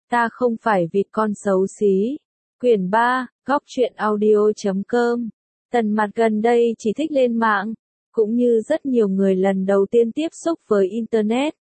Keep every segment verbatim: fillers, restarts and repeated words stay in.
Ta không phải vịt con xấu xí. Quyển ba, góc truyện audio chấm com. Tần Mạt gần đây chỉ thích lên mạng, cũng như rất nhiều người lần đầu tiên tiếp xúc với Internet.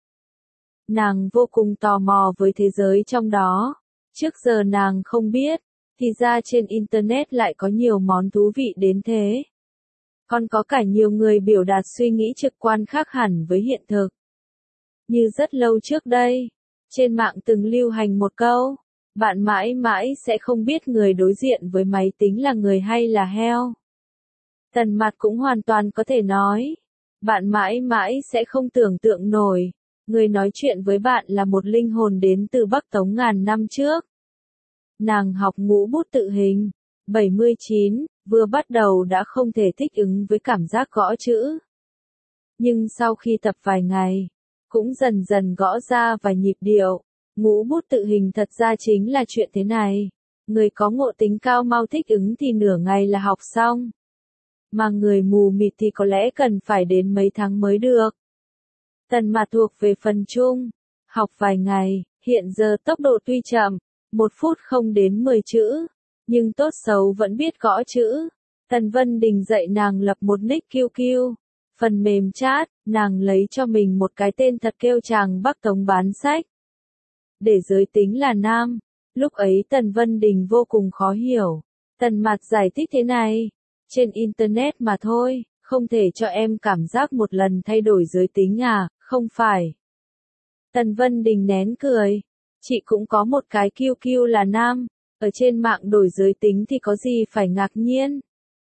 Nàng vô cùng tò mò với thế giới trong đó. Trước giờ nàng không biết, thì ra trên Internet lại có nhiều món thú vị đến thế. Còn có cả nhiều người biểu đạt suy nghĩ trực quan khác hẳn với hiện thực. Như rất lâu trước đây, trên mạng từng lưu hành một câu, bạn mãi mãi sẽ không biết người đối diện với máy tính là người hay là heo. Tần Mạt cũng hoàn toàn có thể nói, bạn mãi mãi sẽ không tưởng tượng nổi, người nói chuyện với bạn là một linh hồn đến từ Bắc Tống ngàn năm trước. Nàng học ngũ bút tự hình, bảy mươi chín, vừa bắt đầu đã không thể thích ứng với cảm giác gõ chữ. Nhưng sau khi tập vài ngày, cũng dần dần gõ ra vài nhịp điệu. Ngũ bút tự hình thật ra chính là chuyện thế này. Người có ngộ tính cao mau thích ứng thì nửa ngày là học xong. Mà người mù mịt thì có lẽ cần phải đến mấy tháng mới được. Tần Mạt thuộc về phần chung. Học vài ngày, hiện giờ tốc độ tuy chậm, một phút không đến mười chữ. Nhưng tốt xấu vẫn biết gõ chữ. Tần Vân Đình dạy nàng lập một nick Q Q. Phần mềm chat, nàng lấy cho mình một cái tên thật kêu chàng Bắc Tống bán sách. Để giới tính là nam, lúc ấy Tần Vân Đình vô cùng khó hiểu. Tần Mạt giải thích thế này, trên Internet mà thôi, không thể cho em cảm giác một lần thay đổi giới tính à, không phải. Tần Vân Đình nén cười, chị cũng có một cái Q Q là nam, ở trên mạng đổi giới tính thì có gì phải ngạc nhiên.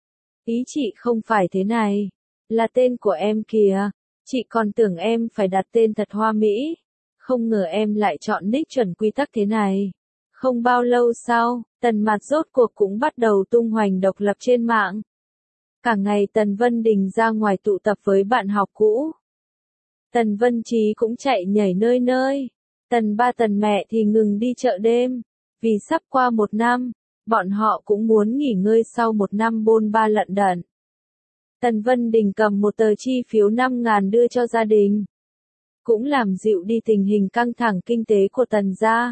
Ý chị không phải thế này, là tên của em kìa, chị còn tưởng em phải đặt tên thật hoa mỹ. Không ngờ em lại chọn nick chuẩn quy tắc thế này. Không bao lâu sau, Tần Mạt rốt cuộc cũng bắt đầu tung hoành độc lập trên mạng. Cả ngày Tần Vân Đình ra ngoài tụ tập với bạn học cũ. Tần Vân Trí cũng chạy nhảy nơi nơi. Tần ba tần mẹ thì ngừng đi chợ đêm. Vì sắp qua một năm, bọn họ cũng muốn nghỉ ngơi sau một năm bôn ba lận đận. Tần Vân Đình cầm một tờ chi phiếu năm ngàn đưa cho gia đình. Cũng làm dịu đi tình hình căng thẳng kinh tế của Tần gia.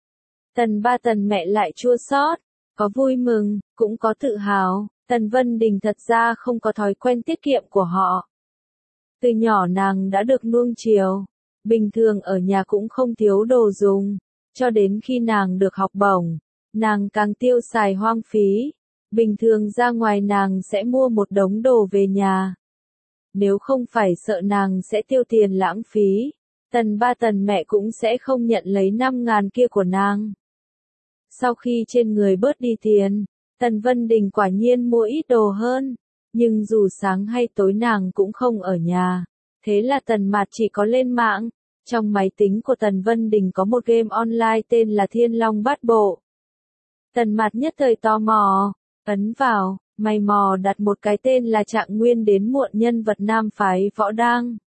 Tần ba tần mẹ lại chua xót, có vui mừng, cũng có tự hào. Tần Vân Đình thật ra không có thói quen tiết kiệm của họ. Từ nhỏ nàng đã được nuông chiều, bình thường ở nhà cũng không thiếu đồ dùng, cho đến khi nàng được học bổng, nàng càng tiêu xài hoang phí. Bình thường ra ngoài nàng sẽ mua một đống đồ về nhà. Nếu không phải sợ nàng sẽ tiêu tiền lãng phí, Tần ba tần mẹ cũng sẽ không nhận lấy năm ngàn kia của nàng. Sau khi trên người bớt đi tiền, Tần Vân Đình quả nhiên mua ít đồ hơn, nhưng dù sáng hay tối nàng cũng không ở nhà. Thế là Tần Mạt chỉ có lên mạng. Trong máy tính của Tần Vân Đình có một game online tên là Thiên Long Bát Bộ. Tần Mạt nhất thời tò mò, ấn vào, mày mò đặt một cái tên là Trạng Nguyên đến muộn nhân vật nam phái võ đang.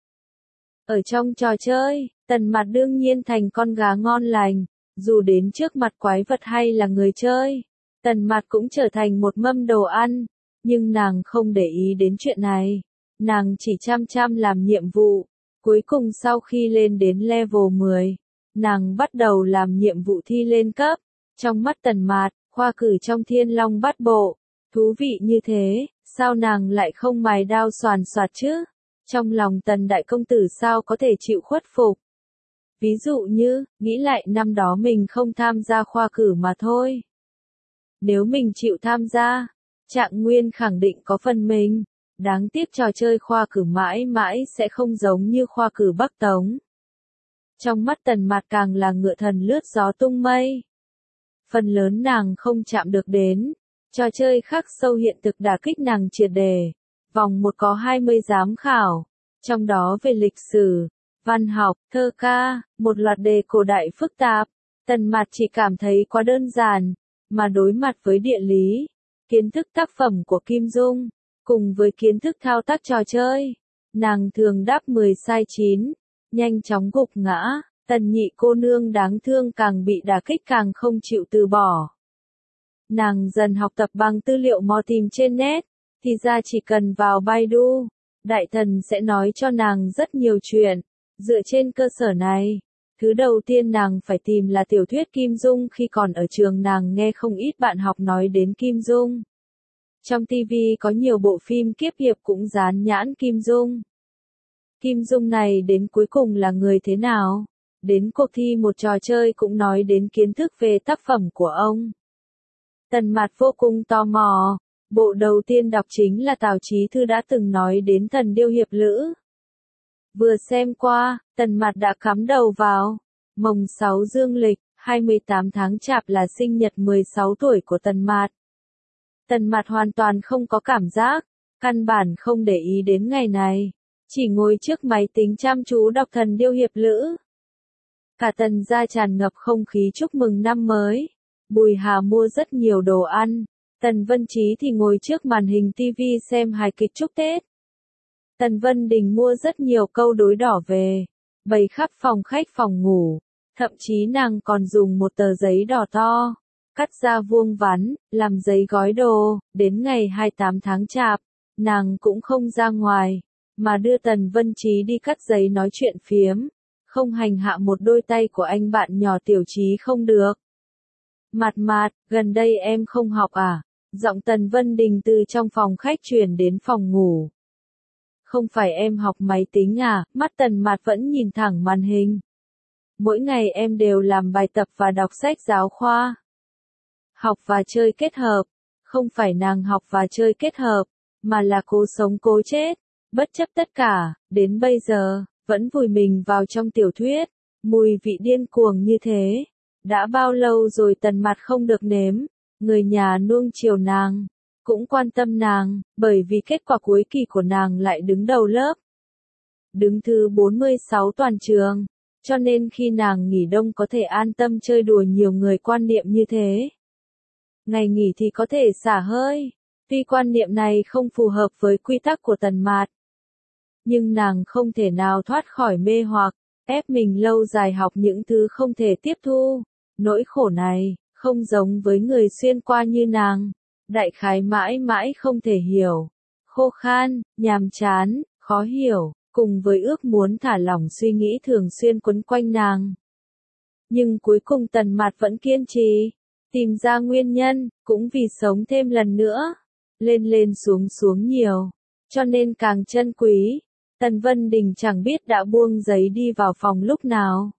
Ở trong trò chơi, Tần Mạt đương nhiên thành con gà ngon lành, dù đến trước mặt quái vật hay là người chơi, Tần Mạt cũng trở thành một mâm đồ ăn, nhưng nàng không để ý đến chuyện này, nàng chỉ chăm chăm làm nhiệm vụ. Cuối cùng sau khi lên đến level mười, nàng bắt đầu làm nhiệm vụ thi lên cấp. Trong mắt Tần Mạt, khoa cử trong Thiên Long Bát Bộ, thú vị như thế, sao nàng lại không mài đao xoàn xoạt chứ? Trong lòng Tần đại công tử sao có thể chịu khuất phục? Ví dụ như, nghĩ lại năm đó mình không tham gia khoa cử mà thôi. Nếu mình chịu tham gia, Trạng Nguyên khẳng định có phần mình. Đáng tiếc trò chơi khoa cử mãi mãi sẽ không giống như khoa cử Bắc Tống. Trong mắt Tần Mạt càng là ngựa thần lướt gió tung mây. Phần lớn nàng không chạm được đến. Trò chơi khắc sâu hiện thực đả kích nàng triệt đề. Vòng một có hai mươi giám khảo. Trong đó về lịch sử, văn học, thơ ca, một loạt đề cổ đại phức tạp. Tần Mạt chỉ cảm thấy quá đơn giản. Mà đối mặt với địa lý, kiến thức tác phẩm của Kim Dung, cùng với kiến thức thao tác trò chơi, nàng thường đáp mười sai chín, nhanh chóng gục ngã. Tần nhị cô nương đáng thương càng bị đả kích càng không chịu từ bỏ. Nàng dần học tập bằng tư liệu mò tìm trên net, thì ra chỉ cần vào Baidu, đại thần sẽ nói cho nàng rất nhiều chuyện. Dựa trên cơ sở này, Thứ đầu tiên nàng phải tìm là tiểu thuyết Kim Dung, khi còn ở trường nàng nghe không ít bạn học nói đến Kim Dung. Trong ti vi có nhiều bộ phim kiếp hiệp cũng dán nhãn Kim Dung. Kim Dung này đến cuối cùng là người thế nào? Đến cuộc thi một trò chơi cũng nói đến kiến thức về tác phẩm của ông. Tần Mạt vô cùng tò mò. Bộ đầu tiên đọc chính là Tào Chí Thư đã từng nói đến Thần Điêu Hiệp Lữ. Vừa xem qua, Tần Mạt đã cắm đầu vào. Mồng sáu dương lịch, hai mươi tám tháng Chạp là sinh nhật mười sáu tuổi của Tần Mạt. Tần Mạt hoàn toàn không có cảm giác, căn bản không để ý đến ngày này, chỉ ngồi trước máy tính chăm chú đọc Thần Điêu Hiệp Lữ. Cả Tần gia tràn ngập không khí chúc mừng năm mới. Bùi Hà mua rất nhiều đồ ăn, Tần Vân Chí thì ngồi trước màn hình ti vi xem hài kịch chúc Tết. Tần Vân Đình mua rất nhiều câu đối đỏ về, bày khắp phòng khách phòng ngủ, thậm chí nàng còn dùng một tờ giấy đỏ to, cắt ra vuông vắn, làm giấy gói đồ. Đến ngày hai mươi tám tháng Chạp, nàng cũng không ra ngoài, mà đưa Tần Vân Chí đi cắt giấy nói chuyện phiếm, không hành hạ một đôi tay của anh bạn nhỏ Tiểu Chí không được. Mạt Mạt, gần đây em không học à? Giọng Tần Vân Đình từ trong phòng khách truyền đến phòng ngủ. Không phải em học máy tính à? Mắt Tần Mạt vẫn nhìn thẳng màn hình. Mỗi ngày em đều làm bài tập và đọc sách giáo khoa. Học và chơi kết hợp. Không phải nàng học và chơi kết hợp, mà là cố sống cố chết. Bất chấp tất cả, đến bây giờ, vẫn vùi mình vào trong tiểu thuyết. Mùi vị điên cuồng như thế. Đã bao lâu rồi Tần Mạt không được nếm. Người nhà nuông chiều nàng, cũng quan tâm nàng, bởi vì kết quả cuối kỳ của nàng lại đứng đầu lớp. Đứng thứ bốn mươi sáu toàn trường, cho nên khi nàng nghỉ đông có thể an tâm chơi đùa, nhiều người quan niệm như thế. Ngày nghỉ thì có thể xả hơi, tuy quan niệm này không phù hợp với quy tắc của Tần Mạt. Nhưng nàng không thể nào thoát khỏi mê hoặc, ép mình lâu dài học những thứ không thể tiếp thu. Nỗi khổ này, không giống với người xuyên qua như nàng, đại khái mãi mãi không thể hiểu, khô khan, nhàm chán, khó hiểu, cùng với ước muốn thả lỏng suy nghĩ thường xuyên quấn quanh nàng. Nhưng cuối cùng Tần Mạt vẫn kiên trì, tìm ra nguyên nhân, cũng vì sống thêm lần nữa, lên lên xuống xuống nhiều, cho nên càng trân quý. Tần Vân Đình chẳng biết đã buông giấy đi vào phòng lúc nào.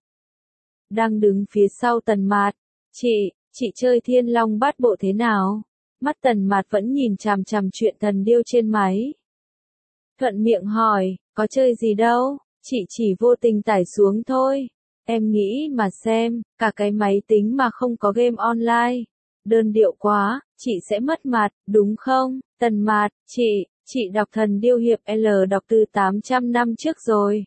Đang đứng phía sau Tần Mạt, chị, chị chơi Thiên Long Bát Bộ thế nào? Mắt Tần Mạt vẫn nhìn chằm chằm chuyện thần điêu trên máy. Thuận miệng hỏi, có chơi gì đâu, chị chỉ vô tình tải xuống thôi. Em nghĩ mà xem, cả cái máy tính mà không có game online. Đơn điệu quá, chị sẽ mất mặt, đúng không? Tần Mạt, chị, chị đọc Thần Điêu Hiệp L đọc từ tám trăm năm trước rồi.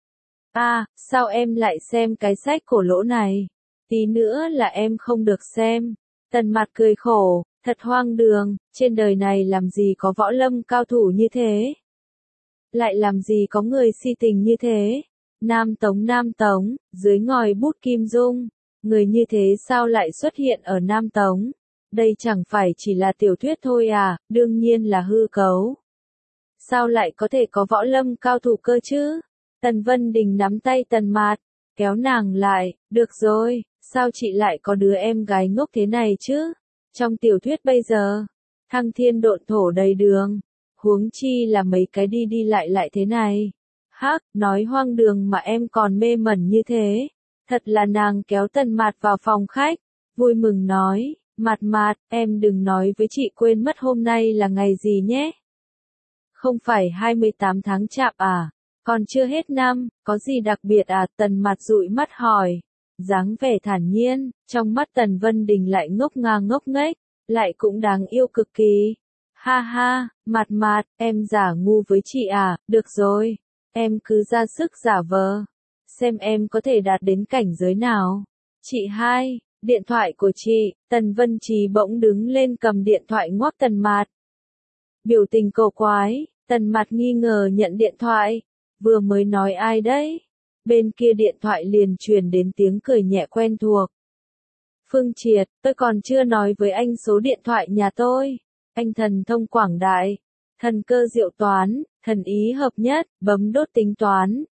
À, sao em lại xem cái sách cổ lỗ này? Tí nữa là em không được xem. Tần Mạt cười khổ, thật hoang đường, trên đời này làm gì có võ lâm cao thủ như thế? Lại làm gì có người si tình như thế? Nam Tống Nam Tống, dưới ngòi bút Kim Dung, người như thế sao lại xuất hiện ở Nam Tống? Đây chẳng phải chỉ là tiểu thuyết thôi à, đương nhiên là hư cấu. Sao lại có thể có võ lâm cao thủ cơ chứ? Tần Vân Đình nắm tay Tần Mạt, kéo nàng lại, được rồi, sao chị lại có đứa em gái ngốc thế này chứ? Trong tiểu thuyết bây giờ, thăng thiên độn thổ đầy đường, huống chi là mấy cái đi đi lại lại thế này. Hắc, nói hoang đường mà em còn mê mẩn như thế. Thật là. Nàng kéo Tần Mạt vào phòng khách, vui mừng nói, Mạt Mạt, em đừng nói với chị quên mất hôm nay là ngày gì nhé. Không phải hai mươi tám tháng Chạp à? Còn chưa hết năm, có gì đặc biệt à? Tần Mạt dụi mắt hỏi, dáng vẻ thản nhiên, trong mắt Tần Vân Đình lại ngốc ngà ngốc nghếch, lại cũng đáng yêu cực kỳ. Ha ha, Mạt Mạt, em giả ngu với chị à? Được rồi, em cứ ra sức giả vờ, xem em có thể đạt đến cảnh giới nào. Chị hai, điện thoại của chị. Tần Vân Trì bỗng đứng lên cầm điện thoại ngoắc Tần Mạt. Biểu tình cổ quái, Tần Mạt nghi ngờ nhận điện thoại. Vừa mới nói ai đấy? Bên kia điện thoại liền truyền đến tiếng cười nhẹ quen thuộc. Phương Triệt, tôi còn chưa nói với anh số điện thoại nhà tôi. Anh thần thông quảng đại, thần cơ diệu toán, thần ý hợp nhất, bấm đốt tính toán,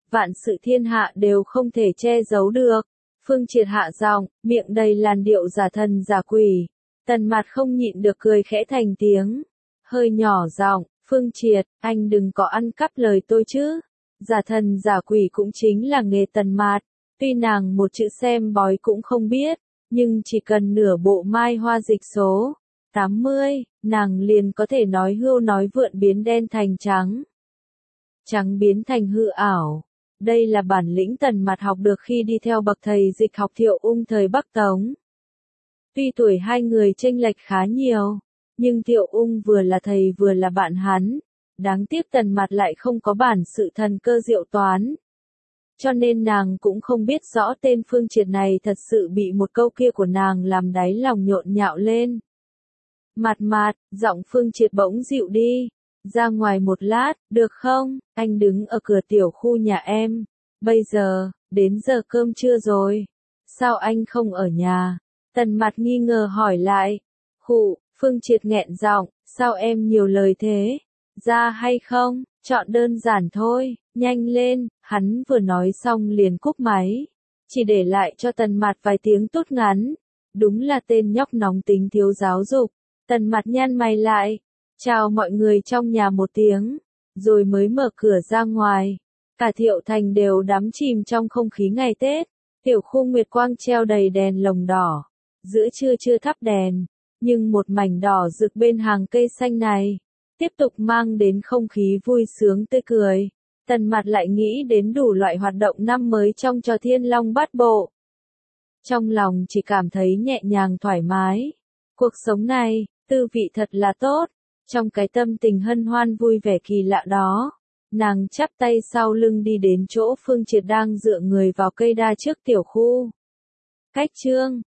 vạn sự thiên hạ đều không thể che giấu được. Phương Triệt hạ giọng, miệng đầy làn điệu giả thần giả quỷ. Tần Mạt không nhịn được cười khẽ thành tiếng. Hơi nhỏ giọng, Phương Triệt, anh đừng có ăn cắp lời tôi chứ. Giả thần giả quỷ cũng chính là nghề Tần Mạt. Tuy nàng một chữ xem bói cũng không biết, nhưng chỉ cần nửa bộ mai hoa dịch số tám mươi, nàng liền có thể nói hưu nói vượn biến đen thành trắng. Trắng biến thành hư ảo. Đây là bản lĩnh Tần Mạt học được khi đi theo bậc thầy dịch học Thiệu Ung thời Bắc Tống. Tuy tuổi hai người chênh lệch khá nhiều, nhưng Thiệu Ung vừa là thầy vừa là bạn hắn. Đáng tiếc Tần Mạt lại không có bản sự thần cơ diệu toán. Cho nên nàng cũng không biết rõ tên Phương Triệt này thật sự bị một câu kia của nàng làm đáy lòng nhộn nhạo lên. Mạt Mạt, giọng Phương Triệt bỗng dịu đi. Ra ngoài một lát, được không? Anh đứng ở cửa tiểu khu nhà em. Bây giờ, đến giờ cơm trưa rồi. Sao anh không ở nhà? Tần Mạt nghi ngờ hỏi lại. Khụ, Phương Triệt nghẹn giọng, sao em nhiều lời thế? Ra hay không? Chọn đơn giản thôi, nhanh lên. Hắn vừa nói xong liền cúp máy. Chỉ để lại cho Tần Mạt vài tiếng tốt ngắn. Đúng là tên nhóc nóng tính thiếu giáo dục. Tần Mạt nhăn mày lại. Chào mọi người trong nhà một tiếng, rồi mới mở cửa ra ngoài. Cả Thiệu Thành đều đắm chìm trong không khí ngày Tết. Tiểu khu Nguyệt Quang treo đầy đèn lồng đỏ. Giữa trưa chưa thắp đèn, nhưng một mảnh đỏ rực bên hàng cây xanh này, tiếp tục mang đến không khí vui sướng tươi cười. Tần Mạt lại nghĩ đến đủ loại hoạt động năm mới trong trò Thiên Long Bát Bộ. Trong lòng chỉ cảm thấy nhẹ nhàng thoải mái. Cuộc sống này, tư vị thật là tốt. Trong cái tâm tình hân hoan vui vẻ kỳ lạ đó, nàng chắp tay sau lưng đi đến chỗ Phương Triệt đang dựa người vào cây đa trước tiểu khu. Cách chương